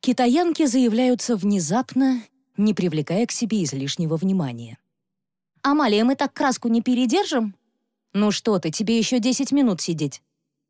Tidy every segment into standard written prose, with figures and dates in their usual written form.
Китаянки заявляются внезапно, не привлекая к себе излишнего внимания. «Амалия, мы так краску не передержим?» «Ну что ты, тебе еще 10 минут сидеть».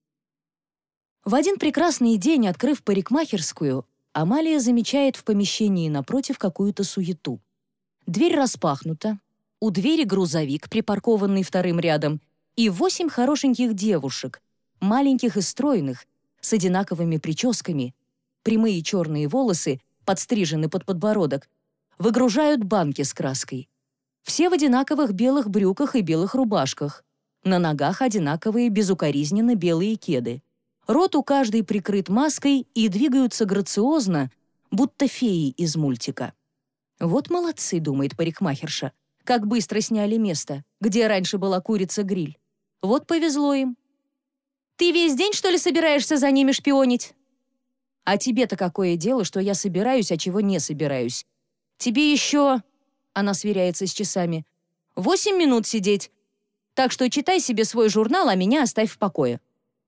В один прекрасный день, открыв парикмахерскую, Амалия замечает в помещении напротив какую-то суету. Дверь распахнута, у двери грузовик, припаркованный вторым рядом, и 8 хорошеньких девушек, маленьких и стройных, с одинаковыми прическами, прямые черные волосы, подстрижены под подбородок, выгружают банки с краской. Все в одинаковых белых брюках и белых рубашках. На ногах одинаковые безукоризненно белые кеды. Рот у каждой прикрыт маской и двигаются грациозно, будто феи из мультика. «Вот молодцы», — думает парикмахерша, «как быстро сняли место, где раньше была курица-гриль. Вот повезло им». «Ты весь день, что ли, собираешься за ними шпионить?» «А тебе-то какое дело, что я собираюсь, а чего не собираюсь? Тебе еще...» Она сверяется с часами. 8 минут сидеть. Так что читай себе свой журнал, а меня оставь в покое».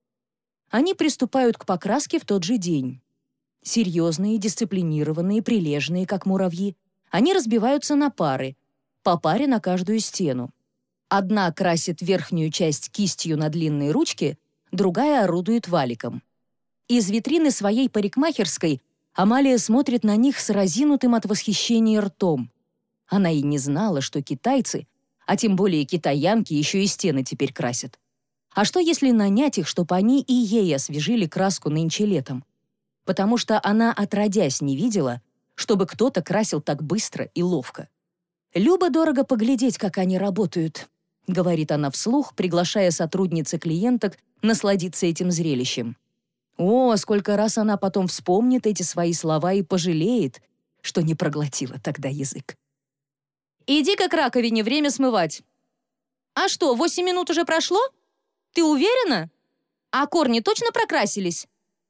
Они приступают к покраске в тот же день. Серьезные, дисциплинированные, прилежные, как муравьи. Они разбиваются на пары, по паре на каждую стену. Одна красит верхнюю часть кистью на длинной ручке, другая орудует валиком. Из витрины своей парикмахерской Амалия смотрит на них с разинутым от восхищения ртом. Она и не знала, что китайцы, а тем более китаянки, еще и стены теперь красят. А что, если нанять их, чтобы они и ей освежили краску нынче летом? Потому что она отродясь не видела, чтобы кто-то красил так быстро и ловко. «Любо-дорого поглядеть, как они работают», — говорит она вслух, приглашая сотрудниц и клиенток насладиться этим зрелищем. О, сколько раз она потом вспомнит эти свои слова и пожалеет, что не проглотила тогда язык. «Иди-ка к раковине, время смывать». «А что, 8 минут уже прошло? Ты уверена? А корни точно прокрасились?»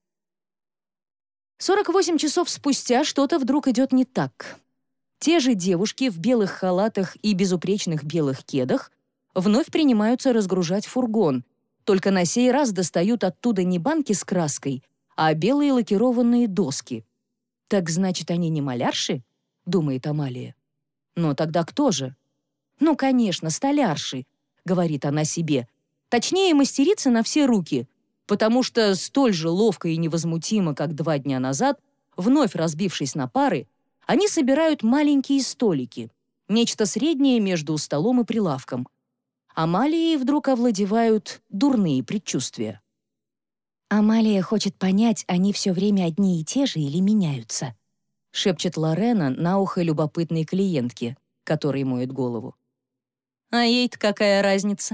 48 часов спустя что-то вдруг идет не так. Те же девушки в белых халатах и безупречных белых кедах вновь принимаются разгружать фургон, только на сей раз достают оттуда не банки с краской, а белые лакированные доски. «Так значит, они не малярши?» — думает Амалия. «Но тогда кто же?» «Ну, конечно, столярши», — говорит она себе. «Точнее, мастерицы на все руки, потому что столь же ловко и невозмутимо, как 2 дня назад, вновь разбившись на пары, они собирают маленькие столики, нечто среднее между столом и прилавком. Амалией вдруг овладевают дурные предчувствия. «Амалия хочет понять, они все время одни и те же или меняются», шепчет Лорена на ухо любопытной клиентке, которой моет голову. «А ей-то какая разница?»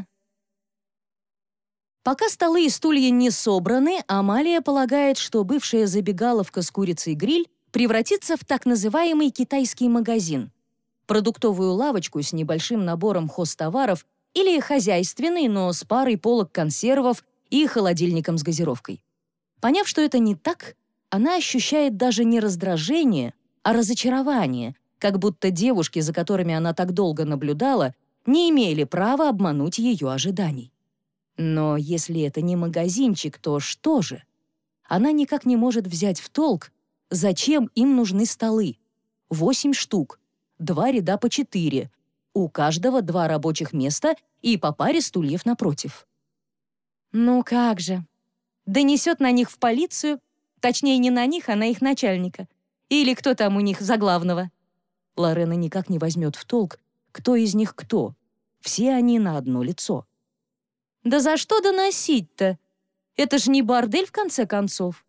Пока столы и стулья не собраны, Амалия полагает, что бывшая забегаловка с курицей-гриль превратится в так называемый китайский магазин, продуктовую лавочку с небольшим набором хозтоваров или хозяйственный, но с парой полок консервов и холодильником с газировкой. Поняв, что это не так, она ощущает даже не раздражение, а разочарование, как будто девушки, за которыми она так долго наблюдала, не имели права обмануть ее ожиданий. Но если это не магазинчик, то что же? Она никак не может взять в толк, зачем им нужны столы. 8 штук, 2 ряда по 4, у каждого 2 рабочих места и по паре стульев напротив. Ну как же? Донесет на них в полицию, точнее не на них, а на их начальника. Или кто там у них за главного. Лорена никак не возьмет в толк, кто из них кто. Все они на одно лицо. Да за что доносить-то? Это ж не бордель, в конце концов.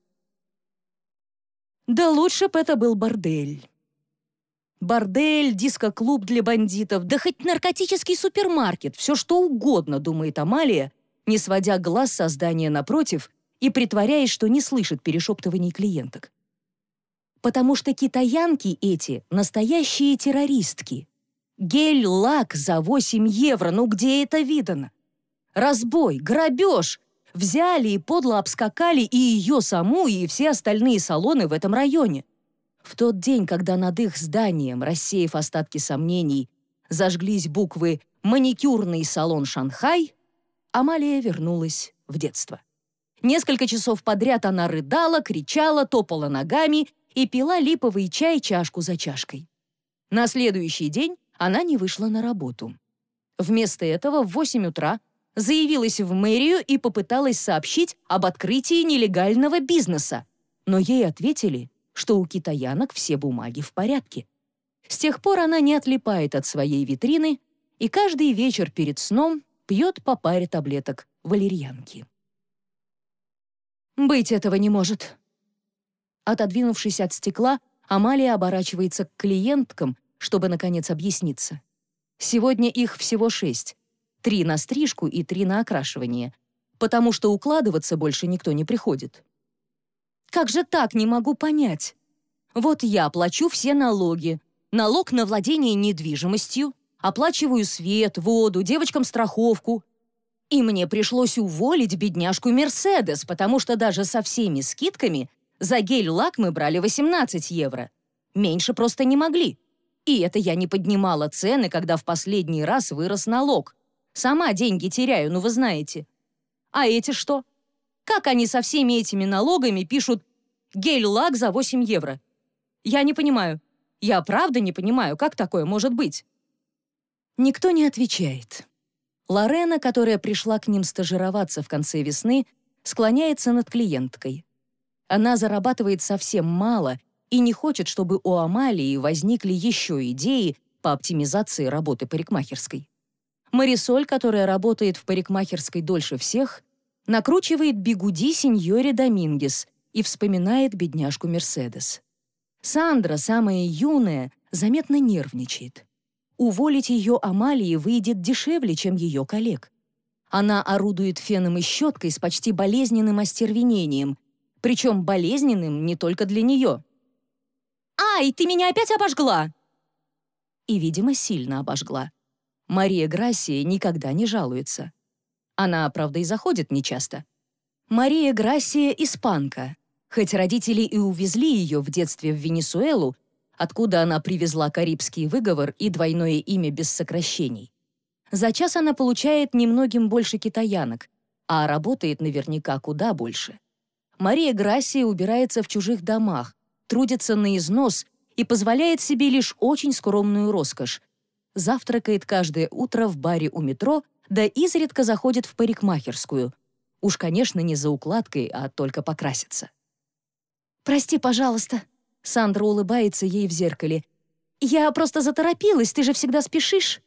Да лучше б это был бордель. Бордель, диско-клуб для бандитов, да хоть наркотический супермаркет, все что угодно, думает Амалия, не сводя глаз со здания напротив и притворяясь, что не слышит перешептываний клиенток. Потому что китаянки эти — настоящие террористки. Гель-лак за 8 евро, ну где это видано? Разбой, грабеж. Взяли и подло обскакали и ее саму, и все остальные салоны в этом районе. В тот день, когда над их зданием, рассеяв остатки сомнений, зажглись буквы «Маникюрный салон Шанхай», Амалия вернулась в детство. Несколько часов подряд она рыдала, кричала, топала ногами и пила липовый чай чашку за чашкой. На следующий день она не вышла на работу. Вместо этого в 8 утра заявилась в мэрию и попыталась сообщить об открытии нелегального бизнеса. Но ей ответили, что у китаянок все бумаги в порядке. С тех пор она не отлипает от своей витрины и каждый вечер перед сном пьет по паре таблеток валерьянки. «Быть этого не может». Отодвинувшись от стекла, Амалия оборачивается к клиенткам, чтобы, наконец, объясниться. Сегодня их всего 6. 3 на стрижку и 3 на окрашивание, потому что укладываться больше никто не приходит. Как же так, не могу понять? Вот я плачу все налоги, налог на владение недвижимостью, оплачиваю свет, воду, девочкам страховку. И мне пришлось уволить бедняжку Мерседес, потому что даже со всеми скидками за гель-лак мы брали 18 евро. Меньше просто не могли. И это я не поднимала цены, когда в последний раз вырос налог. Сама деньги теряю, ну вы знаете. А эти что? Как они со всеми этими налогами пишут «гель-лак за 8 евро»? Я не понимаю. Я правда не понимаю, как такое может быть? Никто не отвечает. Лорена, которая пришла к ним стажироваться в конце весны, склоняется над клиенткой. Она зарабатывает совсем мало и не хочет, чтобы у Амалии возникли еще идеи по оптимизации работы парикмахерской. Марисоль, которая работает в парикмахерской дольше всех, накручивает бигуди сеньоре Домингес и вспоминает бедняжку Мерседес. Сандра, самая юная, заметно нервничает. Уволить ее Амалии выйдет дешевле, чем ее коллег. Она орудует феном и щеткой с почти болезненным остервенением, причем болезненным не только для нее. «Ай, ты меня опять обожгла!» И, видимо, сильно обожгла. Мария Грасия никогда не жалуется. Она, правда, и заходит нечасто. Мария Грасия — испанка. Хоть родители и увезли ее в детстве в Венесуэлу, откуда она привезла карибский выговор и двойное имя без сокращений. За час она получает немногим больше китаянок, а работает наверняка куда больше. Мария Грасия убирается в чужих домах, трудится на износ и позволяет себе лишь очень скромную роскошь. Завтракает каждое утро в баре у метро, да изредка заходит в парикмахерскую. Уж, конечно, не за укладкой, а только покраситься. «Прости, пожалуйста», — Сандра улыбается ей в зеркале. «Я просто заторопилась, ты же всегда спешишь».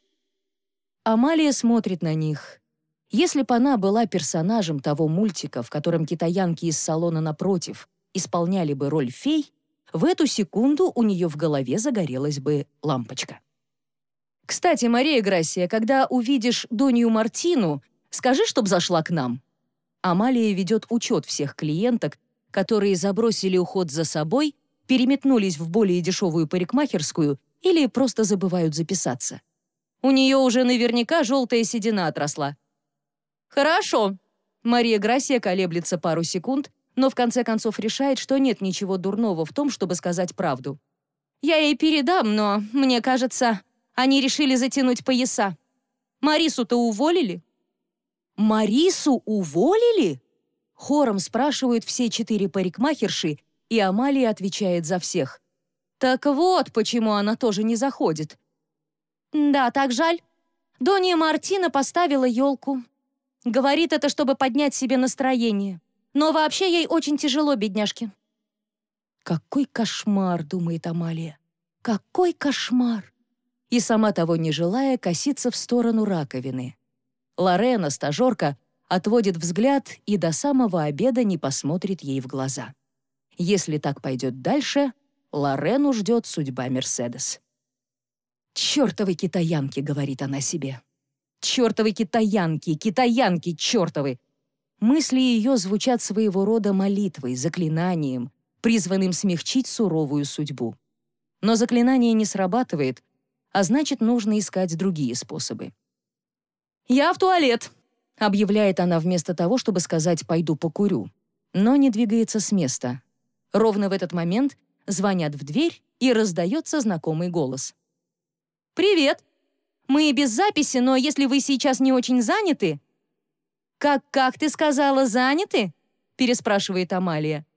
Амалия смотрит на них. Если бы она была персонажем того мультика, в котором китаянки из салона напротив исполняли бы роль фей, в эту секунду у нее в голове загорелась бы лампочка. «Кстати, Мария Грасия, когда увидишь Донью Мартину, скажи, чтоб зашла к нам». Амалия ведет учет всех клиенток, которые забросили уход за собой, переметнулись в более дешевую парикмахерскую или просто забывают записаться. У нее уже наверняка желтая седина отросла. «Хорошо». Мария Грасия колеблется пару секунд, но в конце концов решает, что нет ничего дурного в том, чтобы сказать правду. «Я ей передам, но, мне кажется, они решили затянуть пояса. Марису-то уволили?» «Марису уволили?» Хором спрашивают все 4 парикмахерши, и Амалия отвечает за всех. «Так вот, почему она тоже не заходит». «Да, так жаль. Донья Мартина поставила елку. Говорит это, чтобы поднять себе настроение. Но вообще ей очень тяжело, бедняжке». «Какой кошмар», — думает Амалия. «Какой кошмар!» И сама того не желая, косится в сторону раковины. Лорена, стажерка, отводит взгляд и до самого обеда не посмотрит ей в глаза. Если так пойдет дальше, Лорену ждет судьба Мерседес. «Чертовы китаянки», — говорит она себе. «Чертовы китаянки, китаянки чертовы!» Мысли ее звучат своего рода молитвой, заклинанием, призванным смягчить суровую судьбу. Но заклинание не срабатывает, а значит, нужно искать другие способы. «Я в туалет», — объявляет она вместо того, чтобы сказать «пойду покурю», но не двигается с места. Ровно в этот момент звонят в дверь, и раздается знакомый голос. «Привет! Мы без записи, но если вы сейчас не очень заняты...» «Как ты сказала, заняты?» — переспрашивает Амалия.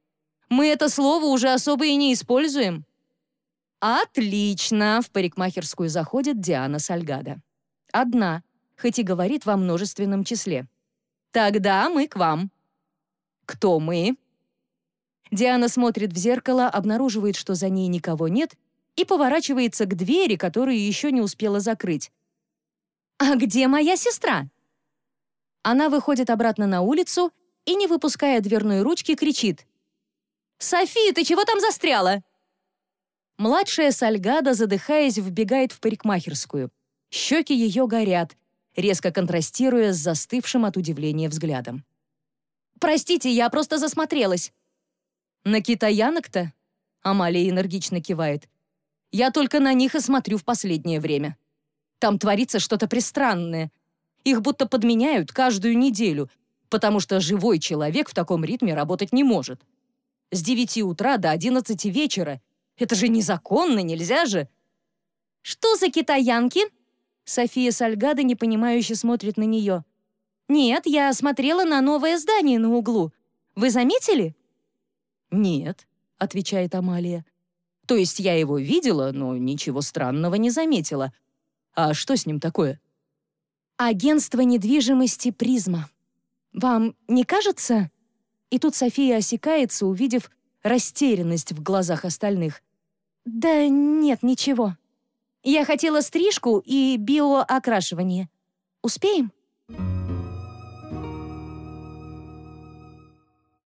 Мы это слово уже особо и не используем». «Отлично!» — в парикмахерскую заходит Диана Сальгадо. Одна, хоть и говорит во множественном числе. «Тогда мы к вам». «Кто мы?» Диана смотрит в зеркало, обнаруживает, что за ней никого нет, и поворачивается к двери, которую еще не успела закрыть. «А где моя сестра?» Она выходит обратно на улицу и, не выпуская дверной ручки, кричит: «Софи, ты чего там застряла?» Младшая Сальгадо, задыхаясь, вбегает в парикмахерскую. Щеки ее горят, резко контрастируя с застывшим от удивления взглядом. «Простите, я просто засмотрелась». «На китаянок-то?» — Амалия энергично кивает. «Я только на них и смотрю в последнее время. Там творится что-то пристранное. Их будто подменяют каждую неделю, потому что живой человек в таком ритме работать не может. С 9 утра до 11 вечера. Это же незаконно, нельзя же!» «Что за китаянки?» София Сальгадо непонимающе смотрит на нее. «Нет, я смотрела на новое здание на углу. Вы заметили?» «Нет», — отвечает Амалия. «То есть я его видела, но ничего странного не заметила. А что с ним такое?» «Агентство недвижимости «Призма». Вам не кажется?» И тут София осекается, увидев растерянность в глазах остальных. «Да нет, ничего. Я хотела стрижку и биоокрашивание. Успеем?»